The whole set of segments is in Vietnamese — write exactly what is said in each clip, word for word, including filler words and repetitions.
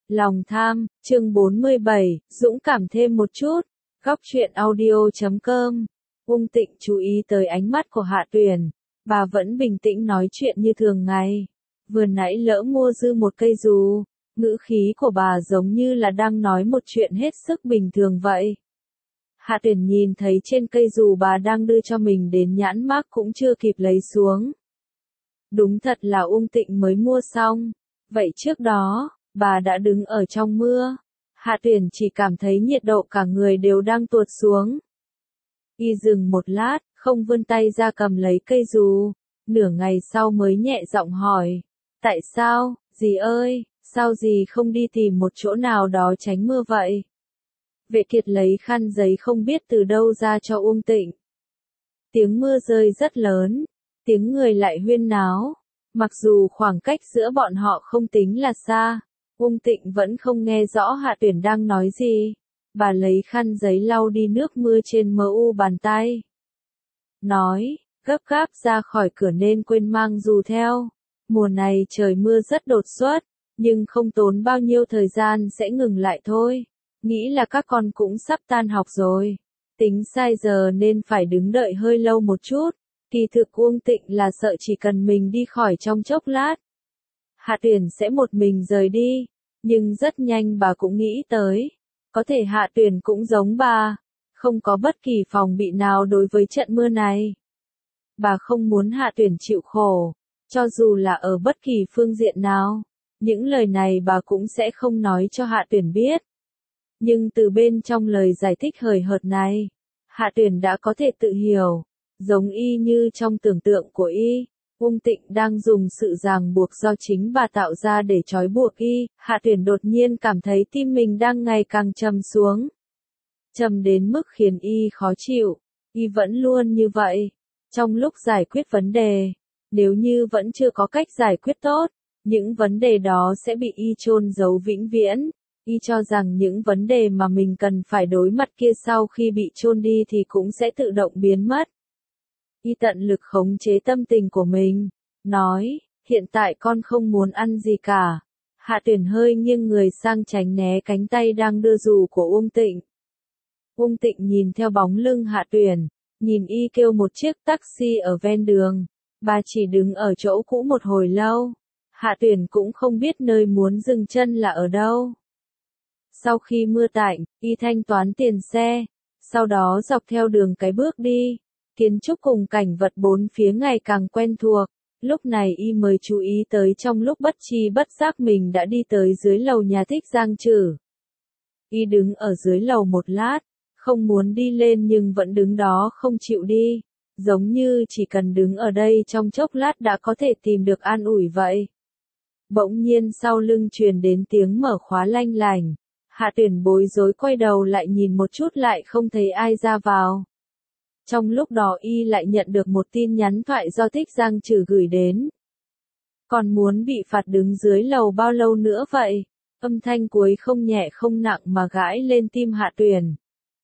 Lòng tham, chương bốn mươi bảy, dũng cảm thêm một chút. Góc truyện audio chấm com. Ung Tịnh chú ý tới ánh mắt của Hạ Tuyền. Bà vẫn bình tĩnh nói chuyện như thường ngày. Vừa nãy lỡ mua dư một cây dù. Ngữ khí của bà giống như là đang nói một chuyện hết sức bình thường vậy. Hạ Tuyền nhìn thấy trên cây dù bà đang đưa cho mình đến nhãn mác cũng chưa kịp lấy xuống. Đúng thật là Ung Tịnh mới mua xong. Vậy trước đó, bà đã đứng ở trong mưa. Hạ Tuyền chỉ cảm thấy nhiệt độ cả người đều đang tuột xuống. Y dừng một lát, không vươn tay ra cầm lấy cây dù. Nửa ngày sau mới nhẹ giọng hỏi. Tại sao, dì ơi, sao dì không đi tìm một chỗ nào đó tránh mưa vậy? Vệ Kiệt lấy khăn giấy không biết từ đâu ra cho Ung Tịnh. Tiếng mưa rơi rất lớn, tiếng người lại huyên náo. Mặc dù khoảng cách giữa bọn họ không tính là xa, Ung Tịnh vẫn không nghe rõ Hạ Tuyền đang nói gì. Bà lấy khăn giấy lau đi nước mưa trên mờ u bàn tay. Nói, gấp gáp ra khỏi cửa nên quên mang dù theo. Mùa này trời mưa rất đột xuất, nhưng không tốn bao nhiêu thời gian sẽ ngừng lại thôi. Nghĩ là các con cũng sắp tan học rồi. Tính sai giờ nên phải đứng đợi hơi lâu một chút. Kỳ thực Ung Tịnh là sợ chỉ cần mình đi khỏi trong chốc lát, Hạ Tuyền sẽ một mình rời đi. Nhưng rất nhanh bà cũng nghĩ tới. Có thể Hạ Tuyền cũng giống bà. Không có bất kỳ phòng bị nào đối với trận mưa này. Bà không muốn Hạ Tuyền chịu khổ. Cho dù là ở bất kỳ phương diện nào. Những lời này bà cũng sẽ không nói cho Hạ Tuyền biết. Nhưng từ bên trong lời giải thích hời hợt này, Hạ Tuyền đã có thể tự hiểu. Giống y như trong tưởng tượng của y, Ung Tịnh đang dùng sự ràng buộc do chính bà tạo ra để trói buộc y. Hạ Tuyền đột nhiên cảm thấy tim mình đang ngày càng trầm xuống. Trầm đến mức khiến y khó chịu. Y vẫn luôn như vậy. Trong lúc giải quyết vấn đề, nếu như vẫn chưa có cách giải quyết tốt, những vấn đề đó sẽ bị y chôn giấu vĩnh viễn. Y cho rằng những vấn đề mà mình cần phải đối mặt kia sau khi bị chôn đi thì cũng sẽ tự động biến mất. Y tận lực khống chế tâm tình của mình. Nói, hiện tại con không muốn ăn gì cả. Hạ Tuyền hơi nghiêng người sang tránh né cánh tay đang đưa dù của Ung Tịnh. Ung Tịnh nhìn theo bóng lưng Hạ Tuyền, nhìn y kêu một chiếc taxi ở ven đường. Bà chỉ đứng ở chỗ cũ một hồi lâu. Hạ Tuyền cũng không biết nơi muốn dừng chân là ở đâu. Sau khi mưa tạnh, y thanh toán tiền xe. Sau đó dọc theo đường cái bước đi. Kiến trúc cùng cảnh vật bốn phía ngày càng quen thuộc. Lúc này y mới chú ý tới trong lúc bất tri bất giác mình đã đi tới dưới lầu nhà Thích Giang Trử. Y đứng ở dưới lầu một lát, không muốn đi lên nhưng vẫn đứng đó không chịu đi. Giống như chỉ cần đứng ở đây trong chốc lát đã có thể tìm được an ủi vậy. Bỗng nhiên sau lưng truyền đến tiếng mở khóa lanh lành. Hạ Tuyền bối rối quay đầu lại nhìn một chút lại không thấy ai ra vào. Trong lúc đó y lại nhận được một tin nhắn thoại do Thích Giang Trử gửi đến. Còn muốn bị phạt đứng dưới lầu bao lâu nữa vậy? Âm thanh cuối không nhẹ không nặng mà gãi lên tim Hạ Tuyền.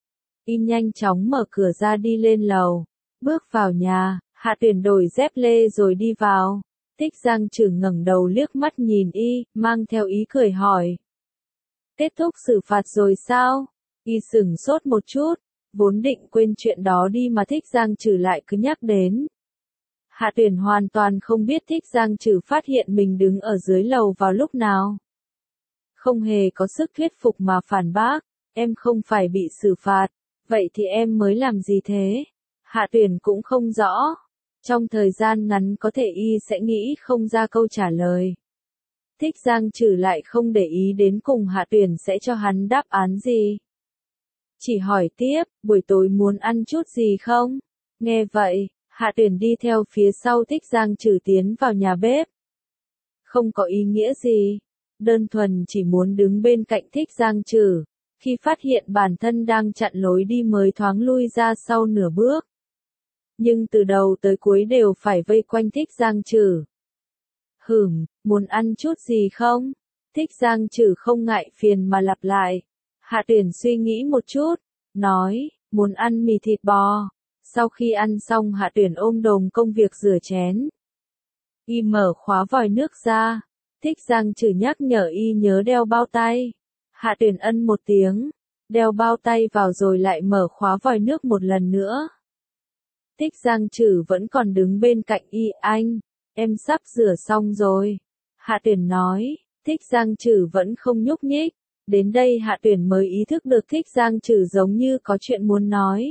Y nhanh chóng mở cửa ra đi lên lầu. Bước vào nhà, Hạ Tuyền đổi dép lê rồi đi vào. Thích Giang Trử ngẩng đầu liếc mắt nhìn y, mang theo ý cười hỏi. Kết thúc xử phạt rồi sao? Y sửng sốt một chút. Vốn định quên chuyện đó đi mà Thích Giang Trử lại cứ nhắc đến. Hạ Tuyền hoàn toàn không biết Thích Giang Trử phát hiện mình đứng ở dưới lầu vào lúc nào. Không hề có sức thuyết phục mà phản bác, em không phải bị xử phạt, vậy thì em mới làm gì thế? Hạ Tuyền cũng không rõ. Trong thời gian ngắn có thể y sẽ nghĩ không ra câu trả lời. Thích Giang Trử lại không để ý đến cùng Hạ Tuyền sẽ cho hắn đáp án gì. Chỉ hỏi tiếp, buổi tối muốn ăn chút gì không? Nghe vậy, Hạ Tuyền đi theo phía sau Thích Giang Trử tiến vào nhà bếp. Không có ý nghĩa gì, đơn thuần chỉ muốn đứng bên cạnh Thích Giang Trử. Khi phát hiện bản thân đang chặn lối đi mới thoáng lui ra sau nửa bước. Nhưng từ đầu tới cuối đều phải vây quanh Thích Giang Trử. Hửm, muốn ăn chút gì không? Thích Giang Trử không ngại phiền mà lặp lại. Hạ Tuyền suy nghĩ một chút, nói, muốn ăn mì thịt bò. Sau khi ăn xong Hạ Tuyền ôm đồm công việc rửa chén. Y mở khóa vòi nước ra, Thích Giang Trử nhắc nhở y nhớ đeo bao tay. Hạ Tuyền ân một tiếng, đeo bao tay vào rồi lại mở khóa vòi nước một lần nữa. Thích Giang Trử vẫn còn đứng bên cạnh y. Anh, em sắp rửa xong rồi. Hạ Tuyền nói. Thích Giang Trử vẫn không nhúc nhích. Đến đây Hạ Tuyền mới ý thức được Thích Giang Trử giống như có chuyện muốn nói.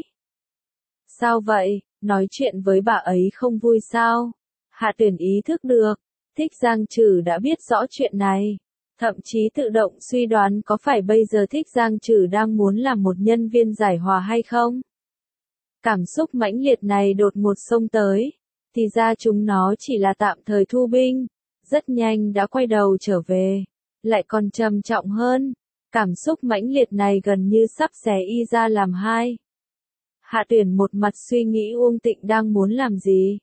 Sao vậy, nói chuyện với bà ấy không vui sao? Hạ Tuyền ý thức được, Thích Giang Trử đã biết rõ chuyện này. Thậm chí tự động suy đoán có phải bây giờ Thích Giang Trử đang muốn làm một nhân viên giải hòa hay không? Cảm xúc mãnh liệt này đột ngột xông tới, thì ra chúng nó chỉ là tạm thời thu binh, rất nhanh đã quay đầu trở về, lại còn trầm trọng hơn, cảm xúc mãnh liệt này gần như sắp xé y ra làm hai. Hạ Tuyền một mặt suy nghĩ Uông Tịnh đang muốn làm gì?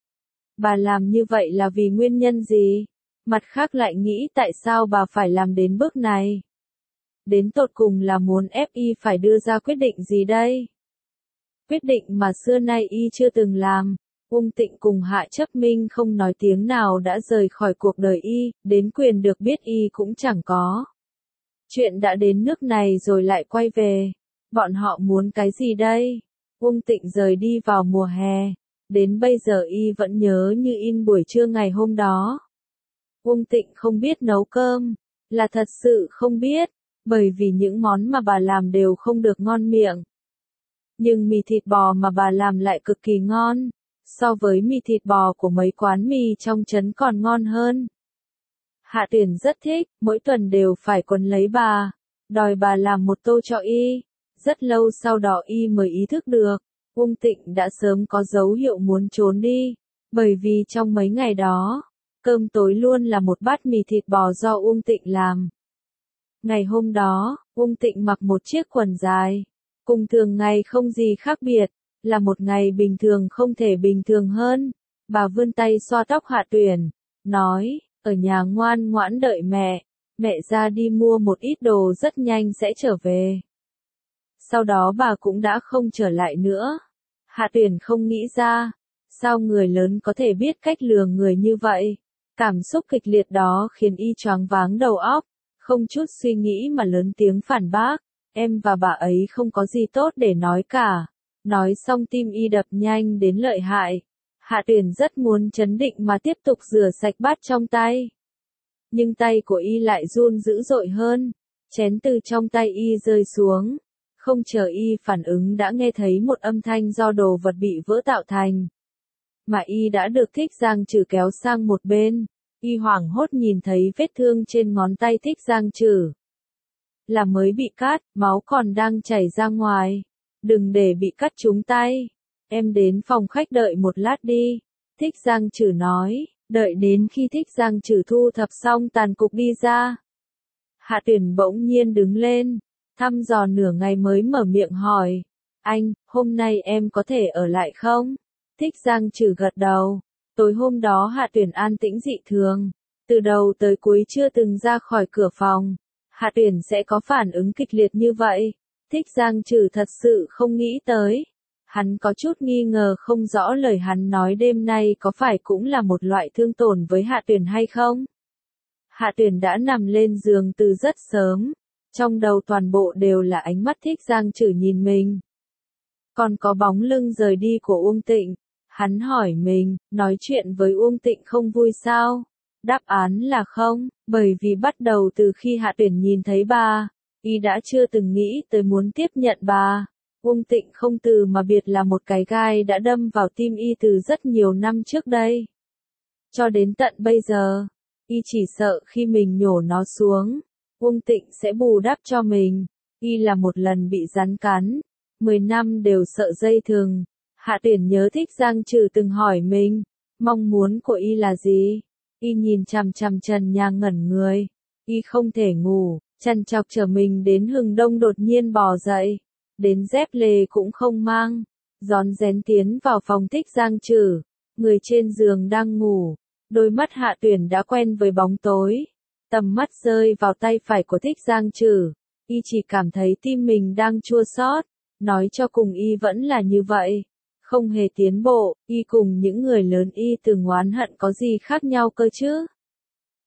Bà làm như vậy là vì nguyên nhân gì? Mặt khác lại nghĩ tại sao bà phải làm đến bước này? Đến tột cùng là muốn ép y phải đưa ra quyết định gì đây? Quyết định mà xưa nay y chưa từng làm. Uông Tịnh cùng Hạ Chấp Minh không nói tiếng nào đã rời khỏi cuộc đời y, đến quyền được biết y cũng chẳng có. Chuyện đã đến nước này rồi lại quay về. Bọn họ muốn cái gì đây? Uông Tịnh rời đi vào mùa hè. Đến bây giờ y vẫn nhớ như in buổi trưa ngày hôm đó. Uông Tịnh không biết nấu cơm, là thật sự không biết, bởi vì những món mà bà làm đều không được ngon miệng. Nhưng mì thịt bò mà bà làm lại cực kỳ ngon, so với mì thịt bò của mấy quán mì trong trấn còn ngon hơn. Hạ Tuyền rất thích, mỗi tuần đều phải quấn lấy bà, đòi bà làm một tô cho y. Rất lâu sau đó y mới ý thức được, Uông Tịnh đã sớm có dấu hiệu muốn trốn đi, bởi vì trong mấy ngày đó, cơm tối luôn là một bát mì thịt bò do Uông Tịnh làm. Ngày hôm đó, Uông Tịnh mặc một chiếc quần dài, cùng thường ngày không gì khác biệt, là một ngày bình thường không thể bình thường hơn. Bà vươn tay xoa tóc Hạ Tuyền, nói, ở nhà ngoan ngoãn đợi mẹ, mẹ ra đi mua một ít đồ rất nhanh sẽ trở về. Sau đó bà cũng đã không trở lại nữa. Hạ Tuyền không nghĩ ra, sao người lớn có thể biết cách lừa người như vậy. Cảm xúc kịch liệt đó khiến y choáng váng đầu óc, không chút suy nghĩ mà lớn tiếng phản bác, em và bà ấy không có gì tốt để nói cả. Nói xong tim y đập nhanh đến lợi hại. Hạ Tuyền rất muốn trấn định mà tiếp tục rửa sạch bát trong tay. Nhưng tay của y lại run dữ dội hơn, chén từ trong tay y rơi xuống. Không chờ y phản ứng đã nghe thấy một âm thanh do đồ vật bị vỡ tạo thành. Mà y đã được Thích Giang Trử kéo sang một bên. Y hoảng hốt nhìn thấy vết thương trên ngón tay Thích Giang Trử. Là mới bị cắt, máu còn đang chảy ra ngoài. Đừng để bị cắt trúng tay. Em đến phòng khách đợi một lát đi. Thích Giang Trử nói, đợi đến khi Thích Giang Trử thu thập xong tàn cục đi ra. Hạ Tuyền bỗng nhiên đứng lên, thăm dò nửa ngày mới mở miệng hỏi, anh, hôm nay em có thể ở lại không? Thích Giang Trử gật đầu. Tối hôm đó Hạ Tuyền an tĩnh dị thường, từ đầu tới cuối chưa từng ra khỏi cửa phòng. Hạ Tuyền sẽ có phản ứng kịch liệt như vậy. Thích Giang Trử thật sự không nghĩ tới. Hắn có chút nghi ngờ không rõ lời hắn nói đêm nay có phải cũng là một loại thương tổn với Hạ Tuyền hay không. Hạ Tuyền đã nằm lên giường từ rất sớm, trong đầu toàn bộ đều là ánh mắt Thích Giang Trử nhìn mình. Còn có bóng lưng rời đi của Uông Tịnh. Hắn hỏi mình, nói chuyện với Uông Tịnh không vui sao? Đáp án là không, bởi vì bắt đầu từ khi Hạ Tuyền nhìn thấy bà, y đã chưa từng nghĩ tới muốn tiếp nhận bà. Uông Tịnh không từ mà biệt là một cái gai đã đâm vào tim y từ rất nhiều năm trước đây. Cho đến tận bây giờ, y chỉ sợ khi mình nhổ nó xuống, Uông Tịnh sẽ bù đắp cho mình. Y là một lần bị rắn cắn, mười năm đều sợ dây thừng. Hạ Tuyền nhớ Thích Giang Trử từng hỏi mình, mong muốn của y là gì? Y nhìn chằm chằm trần nhà ngẩn người. Y không thể ngủ, chăn chọc chờ mình đến hừng đông đột nhiên bò dậy. Đến dép lê cũng không mang. Rón rén tiến vào phòng Thích Giang Trử. Người trên giường đang ngủ. Đôi mắt Hạ Tuyền đã quen với bóng tối. Tầm mắt rơi vào tay phải của Thích Giang Trử. Y chỉ cảm thấy tim mình đang chua xót. Nói cho cùng y vẫn là như vậy. Không hề tiến bộ, y cùng những người lớn y từng oán hận có gì khác nhau cơ chứ?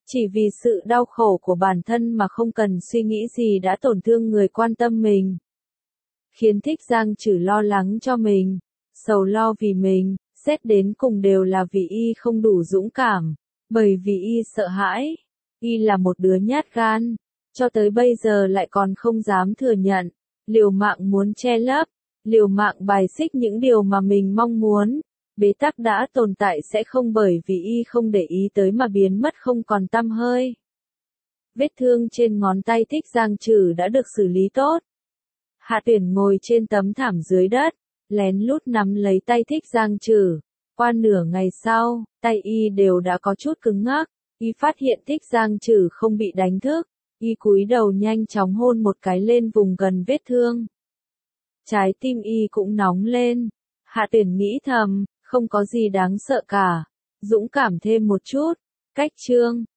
Chỉ vì sự đau khổ của bản thân mà không cần suy nghĩ gì đã tổn thương người quan tâm mình. Khiến Thích Giang Trử lo lắng cho mình, sầu lo vì mình, xét đến cùng đều là vì y không đủ dũng cảm, bởi vì y sợ hãi. Y là một đứa nhát gan, cho tới bây giờ lại còn không dám thừa nhận, liều mạng muốn che lấp, liều mạng bài xích những điều mà mình mong muốn. Bế tắc đã tồn tại sẽ không bởi vì y không để ý tới mà biến mất không còn tăm hơi. Vết thương trên ngón tay Thích Giang Trử đã được xử lý tốt. Hạ Tuyển ngồi trên tấm thảm dưới đất, lén lút nắm lấy tay Thích Giang Trử. Qua nửa ngày sau, tay y đều đã có chút cứng ngắc. Y phát hiện Thích Giang Trử không bị đánh thức. Y cúi đầu nhanh chóng hôn một cái lên vùng gần vết thương. Trái tim y cũng nóng lên. Hạ Tuyển nghĩ thầm, không có gì đáng sợ cả. Dũng cảm thêm một chút. Cách chương